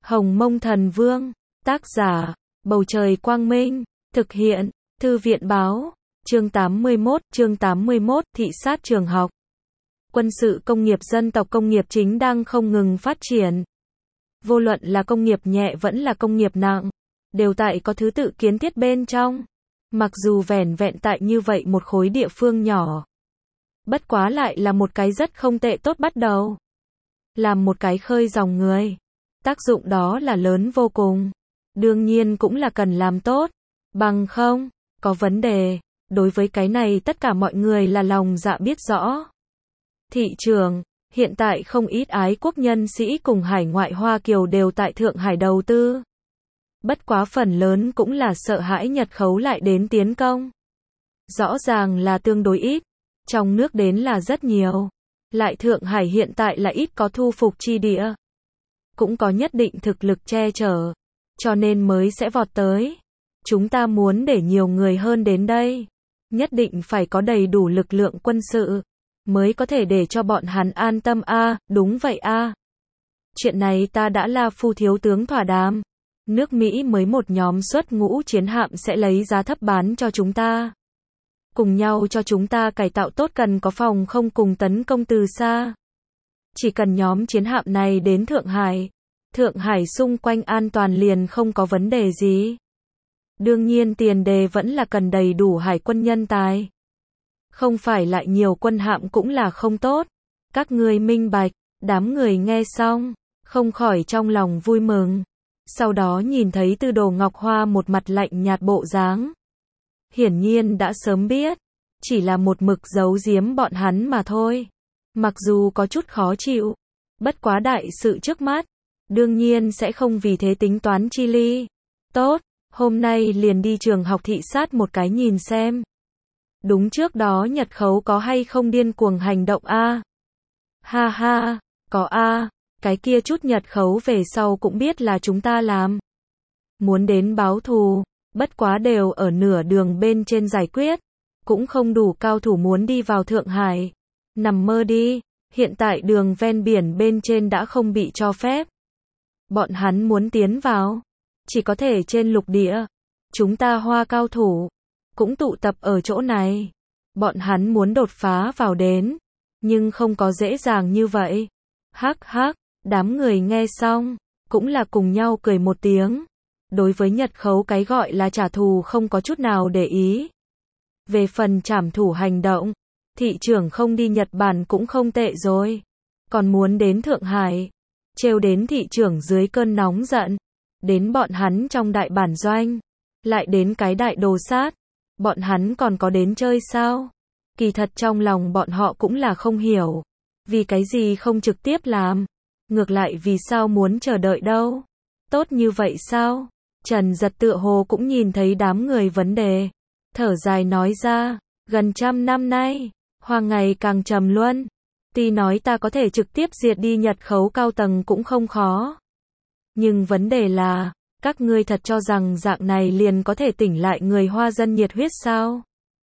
Hồng Mông Thần Vương, tác giả, Bầu Trời Quang Minh, thực hiện, Thư viện Báo, chương 81, thị sát trường học. Quân sự công nghiệp dân tộc công nghiệp chính đang không ngừng phát triển. Vô luận là công nghiệp nhẹ vẫn là công nghiệp nặng, đều tại có thứ tự kiến thiết bên trong. Mặc dù vẻn vẹn tại như vậy một khối địa phương nhỏ, bất quá lại là một cái rất không tệ tốt bắt đầu. Làm một cái khơi dòng người, tác dụng đó là lớn vô cùng. Đương nhiên cũng là cần làm tốt, bằng không, có vấn đề. Đối với cái này tất cả mọi người là lòng dạ biết rõ. Thị trường, hiện tại không ít ái quốc nhân sĩ cùng hải ngoại Hoa Kiều đều tại Thượng Hải đầu tư. Bất quá phần lớn cũng là sợ hãi Nhật khấu lại đến tiến công. Rõ ràng là tương đối ít, trong nước đến là rất nhiều. Lại Thượng Hải hiện tại là ít có thu phục chi địa. Cũng có nhất định thực lực che chở, cho nên mới sẽ vọt tới. Chúng ta muốn để nhiều người hơn đến đây, nhất định phải có đầy đủ lực lượng quân sự, mới có thể để cho bọn hắn an tâm a. Đúng vậy a. Chuyện này ta đã là Phu thiếu tướng thỏa đàm. Nước Mỹ mới một nhóm xuất ngũ chiến hạm sẽ lấy giá thấp bán cho chúng ta. Cùng nhau cho chúng ta cải tạo tốt, cần có phòng không cùng tấn công từ xa. Chỉ cần nhóm chiến hạm này đến Thượng Hải xung quanh an toàn liền không có vấn đề gì. Đương nhiên tiền đề vẫn là cần đầy đủ hải quân nhân tài. Không phải lại nhiều quân hạm cũng là không tốt. Các ngươi minh bạch. Đám người nghe xong, không khỏi trong lòng vui mừng. Sau đó nhìn thấy Tư Đồ Ngọc Hoa một mặt lạnh nhạt bộ dáng. Hiển nhiên đã sớm biết, chỉ là một mực giấu giếm bọn hắn mà thôi. Mặc dù có chút khó chịu, bất quá đại sự trước mắt, đương nhiên sẽ không vì thế tính toán chi ly. Tốt, hôm nay liền đi trường học thị sát một cái nhìn xem. Đúng, trước đó Nhật khấu có hay không điên cuồng hành động a? Ha ha, có a, cái kia chút Nhật khấu về sau cũng biết là chúng ta làm. Muốn đến báo thù, bất quá đều ở nửa đường bên trên giải quyết, cũng không đủ cao thủ muốn đi vào Thượng Hải. Nằm mơ đi, hiện tại đường ven biển bên trên đã không bị cho phép. Bọn hắn muốn tiến vào, chỉ có thể trên lục địa. Chúng ta Hoa cao thủ, cũng tụ tập ở chỗ này. Bọn hắn muốn đột phá vào đến, nhưng không có dễ dàng như vậy. Hắc hắc, đám người nghe xong, cũng là cùng nhau cười một tiếng. Đối với Nhật khấu cái gọi là trả thù không có chút nào để ý. Về phần trảm thủ hành động, thị trưởng không đi Nhật Bản cũng không tệ rồi. Còn muốn đến Thượng Hải, trêu đến thị trưởng dưới cơn nóng giận. Đến bọn hắn trong đại bản doanh, lại đến cái đại đồ sát. Bọn hắn còn có đến chơi sao? Kỳ thật trong lòng bọn họ cũng là không hiểu. Vì cái gì không trực tiếp làm? Ngược lại vì sao muốn chờ đợi đâu? Tốt như vậy sao? Trần Giật tựa hồ cũng nhìn thấy đám người vấn đề. Thở dài nói ra, gần 100 năm nay, Hoa ngày càng trầm luân. Tuy nói ta có thể trực tiếp diệt đi Nhật khấu cao tầng cũng không khó. Nhưng vấn đề là, các ngươi thật cho rằng dạng này liền có thể tỉnh lại người Hoa dân nhiệt huyết sao?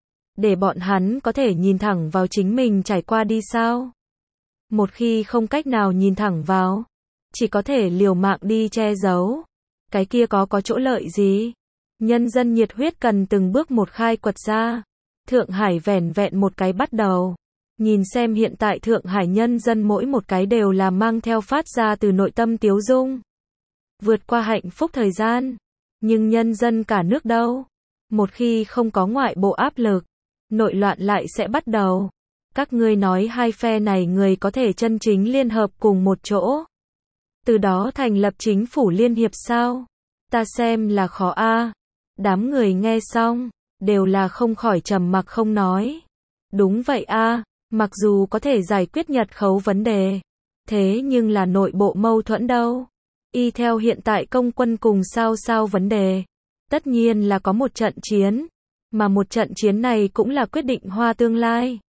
Để bọn hắn có thể nhìn thẳng vào chính mình trải qua đi sao? Một khi không cách nào nhìn thẳng vào, chỉ có thể liều mạng đi che giấu. Cái kia có chỗ lợi gì? Nhân dân nhiệt huyết cần từng bước một khai quật ra. Thượng Hải vẻn vẹn một cái bắt đầu. Nhìn xem hiện tại Thượng Hải nhân dân mỗi một cái đều là mang theo phát ra từ nội tâm tiếu dung. Vượt qua hạnh phúc thời gian. Nhưng nhân dân cả nước đâu? Một khi không có ngoại bộ áp lực, nội loạn lại sẽ bắt đầu. Các ngươi nói hai phe này người có thể chân chính liên hợp cùng một chỗ. Từ đó thành lập chính phủ liên hiệp sao? Ta xem là khó a. Đám người nghe xong, đều là không khỏi trầm mặc không nói. Đúng vậy a, mặc dù có thể giải quyết Nhật khấu vấn đề, thế nhưng là nội bộ mâu thuẫn đâu. Y theo hiện tại công quân cùng sao vấn đề, tất nhiên là có một trận chiến, mà một trận chiến này cũng là quyết định Hoa tương lai.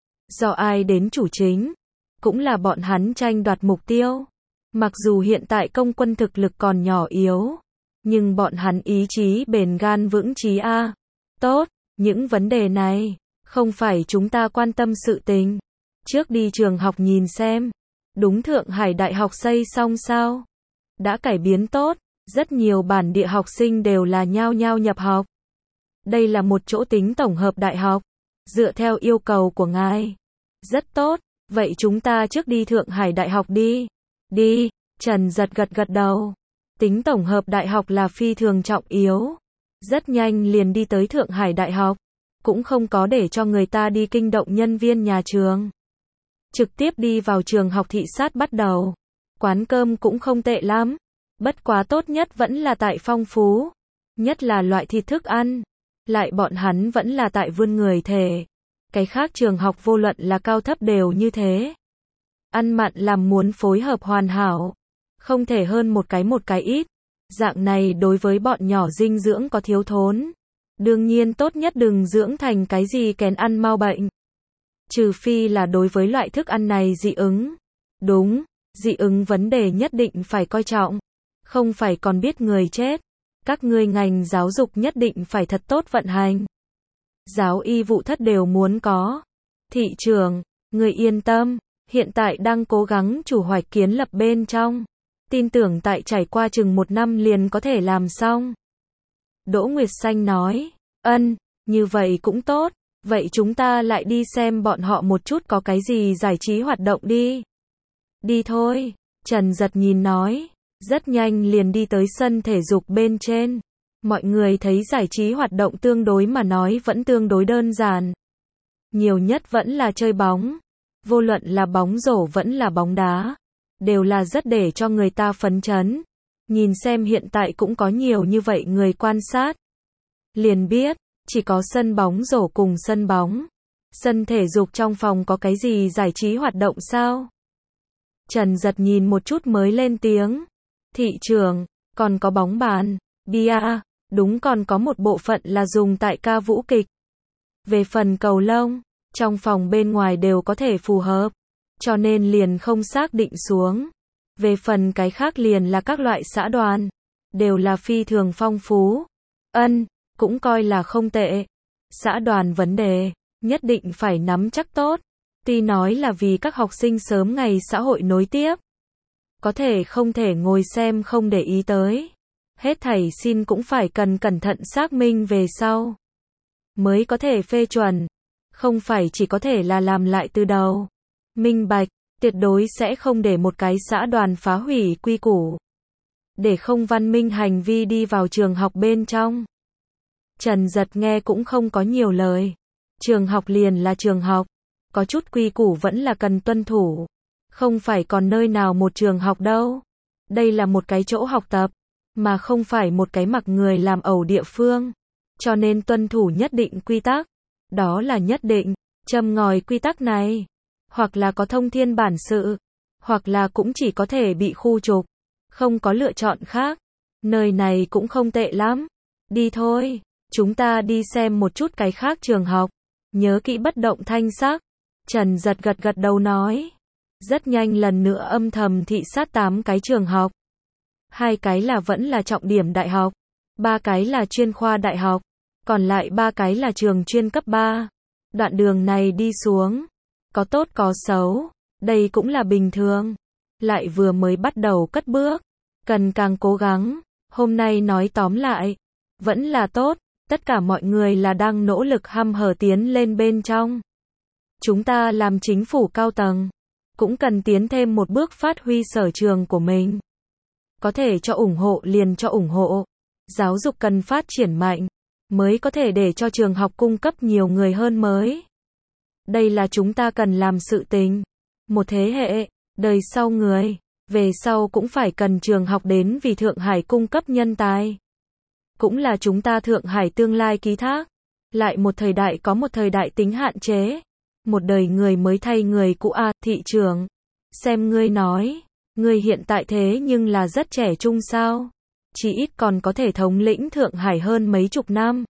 Do ai đến chủ chính, cũng là bọn hắn tranh đoạt mục tiêu. Mặc dù hiện tại công quân thực lực còn nhỏ yếu, nhưng bọn hắn ý chí bền gan vững chí a. Tốt, những vấn đề này, không phải chúng ta quan tâm sự tình. Trước đi trường học nhìn xem. Đúng, Thượng Hải Đại học xây xong sao? đã cải biến tốt, rất nhiều bản địa học sinh đều là nhao nhao nhập học. Đây là một chỗ tính tổng hợp đại học, dựa theo yêu cầu của ngài. Rất tốt, vậy chúng ta trước đi Thượng Hải Đại học đi. Đi, Trần Giật gật đầu. Tính tổng hợp đại học là phi thường trọng yếu. Rất nhanh liền đi tới Thượng Hải Đại học, cũng không có để cho người ta đi kinh động nhân viên nhà trường. Trực tiếp đi vào trường học thị sát bắt đầu. Quán cơm cũng không tệ lắm, bất quá tốt nhất vẫn là tại Phong Phú, nhất là loại thịt thức ăn. Lại bọn hắn vẫn là tại Vươn Người Thể. Cái khác trường học vô luận là cao thấp đều như thế. Ăn mặn làm muốn phối hợp hoàn hảo, không thể hơn một cái ít. Dạng này đối với bọn nhỏ dinh dưỡng có thiếu thốn. Đương nhiên tốt nhất đừng dưỡng thành cái gì kén ăn mau bệnh. Trừ phi là đối với loại thức ăn này dị ứng. Đúng, dị ứng vấn đề nhất định phải coi trọng. Không phải còn biết người chết. Các ngươi ngành giáo dục nhất định phải thật tốt vận hành. Giáo y vụ thất đều muốn có. Thị trưởng, người yên tâm, hiện tại đang cố gắng chủ hoạch kiến lập bên trong. Tin tưởng tại trải qua chừng 1 năm liền có thể làm xong. Đỗ Nguyệt Xanh nói, như vậy cũng tốt, vậy chúng ta lại đi xem bọn họ một chút có cái gì giải trí hoạt động đi. Đi thôi, Trần Giật nhìn nói, rất nhanh liền đi tới sân thể dục bên trên. Mọi người thấy giải trí hoạt động tương đối mà nói vẫn tương đối đơn giản. Nhiều nhất vẫn là chơi bóng, vô luận là bóng rổ vẫn là bóng đá, đều là rất để cho người ta phấn chấn. Nhìn xem hiện tại cũng có nhiều như vậy người quan sát. Liền biết, chỉ có sân bóng rổ cùng sân bóng. Sân thể dục trong phòng có cái gì giải trí hoạt động sao? Trần Giật nhìn một chút mới lên tiếng. Thị trường, còn có bóng bàn, bia, đúng còn có một bộ phận là dùng tại ca vũ kịch. Về phần cầu lông, trong phòng bên ngoài đều có thể phù hợp, cho nên liền không xác định xuống. Về phần cái khác liền là các loại xã đoàn, đều là phi thường phong phú. Cũng coi là không tệ. Xã đoàn vấn đề, nhất định phải nắm chắc tốt. Tuy nói là vì các học sinh sớm ngày xã hội nối tiếp. Có thể không thể ngồi xem không để ý tới. Hết thảy xin cũng phải cẩn thận xác minh về sau. Mới có thể phê chuẩn. Không phải chỉ có thể là làm lại từ đầu. Minh bạch, tuyệt đối sẽ không để một cái xã đoàn phá hủy quy củ. Để không văn minh hành vi đi vào trường học bên trong. Trần Giật nghe cũng không có nhiều lời. Trường học liền là trường học. Có chút quy củ vẫn là cần tuân thủ. Không phải còn nơi nào một trường học đâu. Đây là một cái chỗ học tập, mà không phải một cái mặc người làm ẩu địa phương. Cho nên tuân thủ nhất định quy tắc. Đó là nhất định, châm ngòi quy tắc này. Hoặc là có thông thiên bản sự, hoặc là cũng chỉ có thể bị khu trục. Không có lựa chọn khác. Nơi này cũng không tệ lắm. Đi thôi, chúng ta đi xem một chút cái khác trường học. Nhớ kỹ bất động thanh sắc. Trần Giật gật đầu nói. Rất nhanh lần nữa âm thầm thị sát 8 cái trường học. 2 cái là vẫn là trọng điểm đại học. 3 cái là chuyên khoa đại học. Còn lại 3 cái là trường chuyên cấp 3. Đoạn đường này đi xuống. Có tốt có xấu. Đây cũng là bình thường. Lại vừa mới bắt đầu cất bước. Cần càng cố gắng. Hôm nay nói tóm lại. Vẫn là tốt. Tất cả mọi người là đang nỗ lực hăm hở tiến lên bên trong. Chúng ta làm chính phủ cao tầng. Cũng cần tiến thêm một bước phát huy sở trường của mình. Có thể cho ủng hộ liền cho ủng hộ. Giáo dục cần phát triển mạnh. Mới có thể để cho trường học cung cấp nhiều người hơn mới. Đây là chúng ta cần làm sự tình. Một thế hệ, đời sau người. Về sau cũng phải cần trường học đến vì Thượng Hải cung cấp nhân tài. Cũng là chúng ta Thượng Hải tương lai ký thác. Lại một thời đại có một thời đại tính hạn chế. Một đời người mới thay người cũ thị trường. Xem ngươi nói, ngươi hiện tại thế nhưng là rất trẻ trung sao? Chỉ ít còn có thể thống lĩnh Thượng Hải hơn mấy chục năm.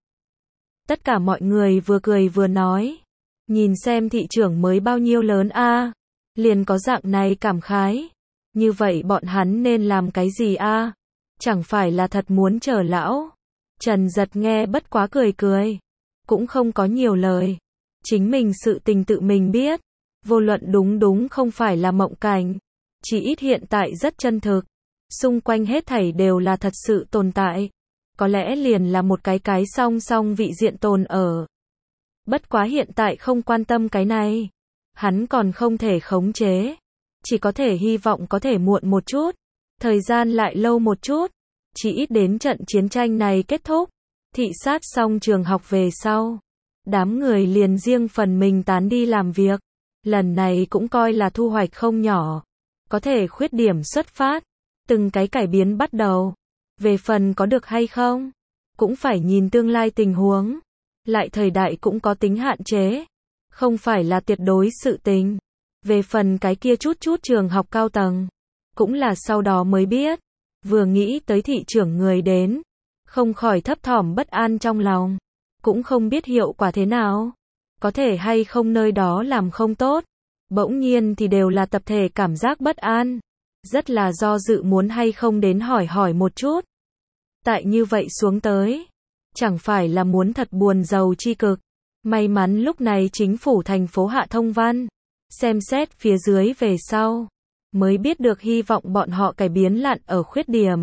Tất cả mọi người vừa cười vừa nói. Nhìn xem thị trường mới bao nhiêu lớn liền có dạng này cảm khái. Như vậy bọn hắn nên làm cái gì Chẳng phải là thật muốn chờ lão. Trần Giật nghe bất quá cười. Cũng không có nhiều lời. Chính mình sự tình tự mình biết. Vô luận đúng không phải là mộng cảnh. Chỉ ít hiện tại rất chân thực. Xung quanh hết thảy đều là thật sự tồn tại. Có lẽ liền là một cái song song vị diện tồn ở. Bất quá hiện tại không quan tâm cái này. Hắn còn không thể khống chế. Chỉ có thể hy vọng có thể muộn một chút. Thời gian lại lâu một chút. Chỉ ít đến trận chiến tranh này kết thúc. Thị sát xong trường học về sau. Đám người liền riêng phần mình tán đi làm việc. Lần này cũng coi là thu hoạch không nhỏ. Có thể khuyết điểm xuất phát. Từng cái cải biến bắt đầu. Về phần có được hay không, cũng phải nhìn tương lai tình huống. Lại thời đại cũng có tính hạn chế. Không phải là tuyệt đối sự tình. Về phần cái kia chút trường học cao tầng. Cũng là sau đó mới biết. Vừa nghĩ tới thị trưởng người đến. Không khỏi thấp thỏm bất an trong lòng. Cũng không biết hiệu quả thế nào. Có thể hay không nơi đó làm không tốt. Bỗng nhiên thì đều là tập thể cảm giác bất an. Rất là do dự muốn hay không đến hỏi một chút. Tại như vậy xuống tới. Chẳng phải là muốn thật buồn rầu chi cực. May mắn lúc này chính phủ thành phố hạ thông văn. Xem xét phía dưới về sau. Mới biết được hy vọng bọn họ cải biến lặn ở khuyết điểm.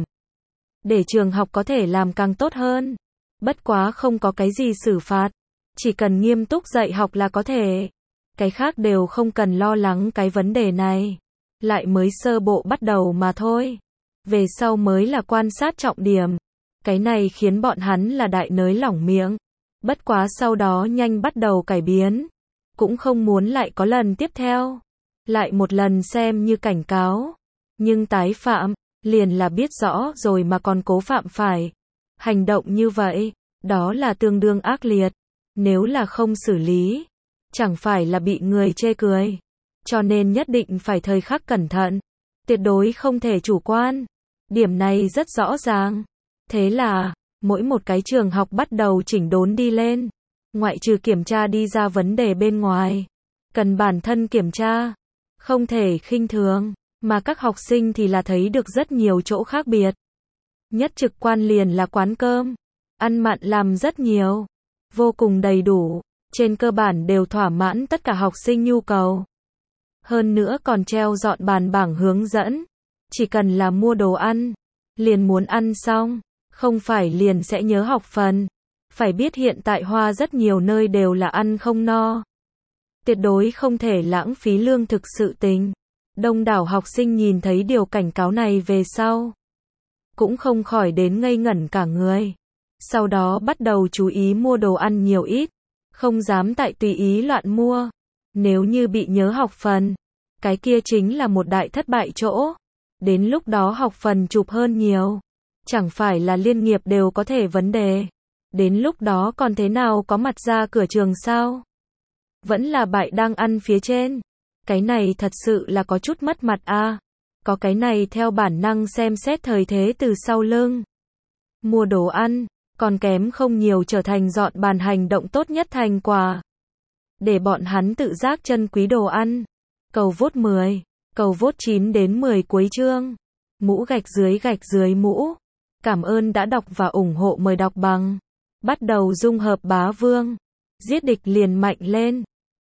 Để trường học có thể làm càng tốt hơn. Bất quá không có cái gì xử phạt. Chỉ cần nghiêm túc dạy học là có thể. Cái khác đều không cần lo lắng cái vấn đề này. Lại mới sơ bộ bắt đầu mà thôi. Về sau mới là quan sát trọng điểm. Cái này khiến bọn hắn là đại nới lỏng miệng. Bất quá sau đó nhanh bắt đầu cải biến. Cũng không muốn lại có lần tiếp theo. Lại một lần xem như cảnh cáo. Nhưng tái phạm, liền là biết rõ rồi mà còn cố phạm phải. Hành động như vậy, đó là tương đương ác liệt. Nếu là không xử lý, chẳng phải là bị người chê cười. Cho nên nhất định phải thời khắc cẩn thận. Tuyệt đối không thể chủ quan. Điểm này rất rõ ràng. Thế là, mỗi một cái trường học bắt đầu chỉnh đốn đi lên. Ngoại trừ kiểm tra đi ra vấn đề bên ngoài. Cần bản thân kiểm tra. Không thể khinh thường. Mà các học sinh thì là thấy được rất nhiều chỗ khác biệt. Nhất trực quan liền là quán cơm. Ăn mặn làm rất nhiều. Vô cùng đầy đủ. Trên cơ bản đều thỏa mãn tất cả học sinh nhu cầu. Hơn nữa còn treo dọn bàn bảng hướng dẫn. Chỉ cần là mua đồ ăn. Liền muốn ăn xong. Không phải liền sẽ nhớ học phần. Phải biết hiện tại Hoa rất nhiều nơi đều là ăn không no. Tuyệt đối không thể lãng phí lương thực sự tình. Đông đảo học sinh nhìn thấy điều cảnh cáo này về sau. Cũng không khỏi đến ngây ngẩn cả người. Sau đó bắt đầu chú ý mua đồ ăn nhiều ít. Không dám tại tùy ý loạn mua. Nếu như bị nhớ học phần. Cái kia chính là một đại thất bại chỗ. Đến lúc đó học phần chụp hơn nhiều. Chẳng phải là liên nghiệp đều có thể vấn đề. Đến lúc đó còn thế nào có mặt ra cửa trường sao? Vẫn là bại đang ăn phía trên. Cái này thật sự là có chút mất mặt a. Có cái này theo bản năng xem xét thời thế từ sau lưng. Mua đồ ăn, còn kém không nhiều trở thành dọn bàn hành động tốt nhất thành quả. Để bọn hắn tự giác trân quý đồ ăn. Cầu vote 10, cầu vote 9 đến 10 cuối chương. Mũ gạch dưới mũ. Cảm ơn đã đọc và ủng hộ, mời đọc bằng. Bắt đầu dung hợp bá vương. Giết địch liền mạnh lên.